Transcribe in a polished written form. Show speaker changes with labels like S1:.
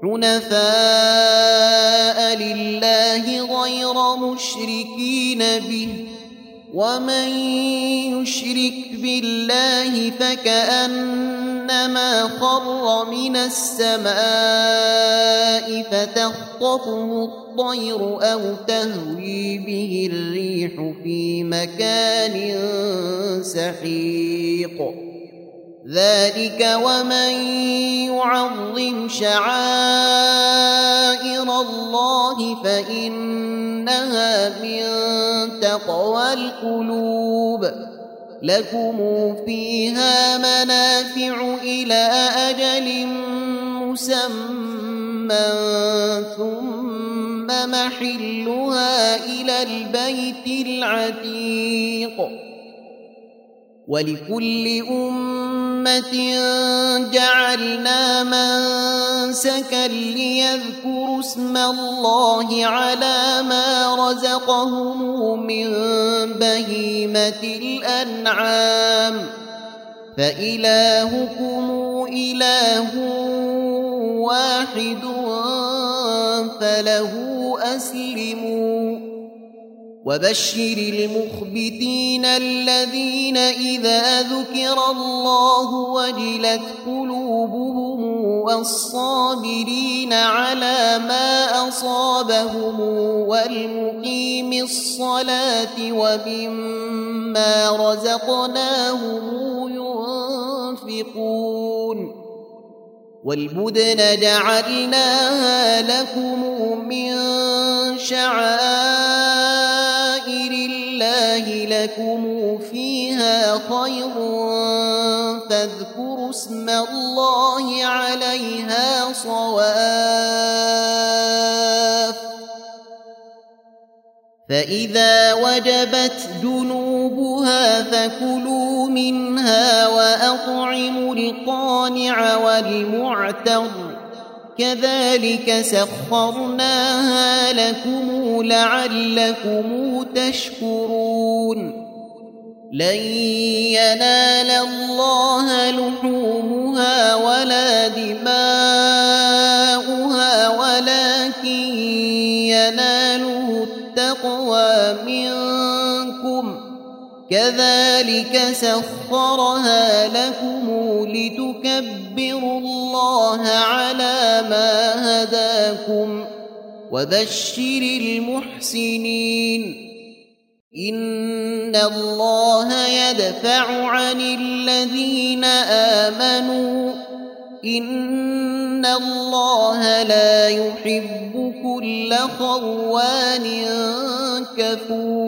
S1: حنفاء لله غير مشركين به ومن يشرك بالله فكأنما خر من السماء فتخطفه الطير أو تهوي به الريح في مكان سحيق ذلك ومن يعظم شعائر الله فإنها من تقوى القلوب لكم فيها منافع إلى أجل مسمى ثم محلها إلى البيت العتيق ولكل أمة جعلنا منسكا ليذكروا اسم الله على ما رزقهم من بهيمة الأنعام فإلهكم إله واحد فله أسلموا وبشر المخبتين الذين إذا ذكر الله وجلت قلوبهم والصابرين على ما أصابهم والمقيم الصلاة ومما رزقناهم ينفقون والبدن جعلناها لكم من شعائر الله لكم فيها خير فاذكروا اسم الله عليها صواف فإذا وجبت جنوبها فكلوا منها وأطعموا القانع والمعتر كذلك سخرناها لكم لعلكم تشكرون لن ينال الله لحومها ولا دماؤها ولكن يناله التقوى منكم كذلك سخرها لكم لتكبروا الله على ما هداكم وبشر المحسنين إن الله يدفع عن الذين آمنوا إن الله لا يحب كل خوان كفور